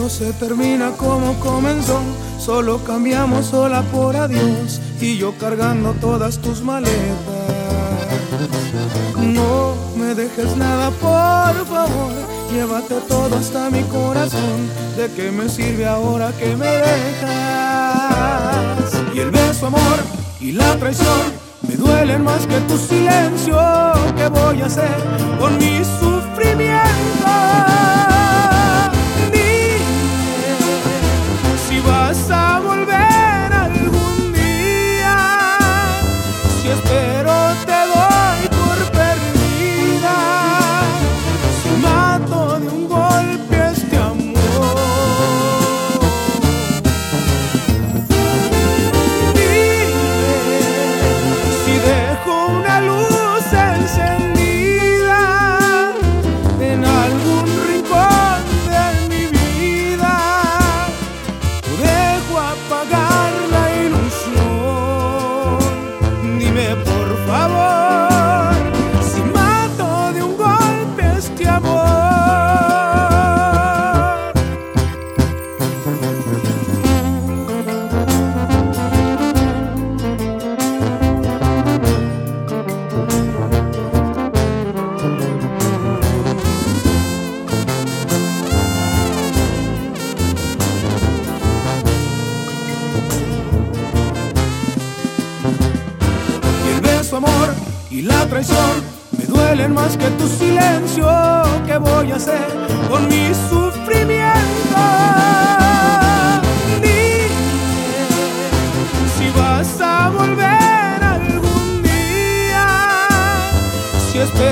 se termina como comenzó. Solo cambiamos hola por adiós y yo cargando todas tus maletas. No me dejes nada, por favor, llévate todo hasta mi corazón. ¿De qué me sirve ahora que me dejas? Y el beso, amor, y la traición me duelen más que tu silencio. ¿Qué voy a hacer con mi sufrimiento? Vas a volver algún día. Si espero te doy por perdida. Si mato de un golpe este amor. Dime si dejo una luz encendida en algún rincón de mi vida. Apagar la ilusión. Dime por favor si mato de un golpe este amor. Amor y la traición me duelen más que tu silencio. ¿Qué voy a hacer con mi sufrimiento? Dime si vas a volver algún día. Si espero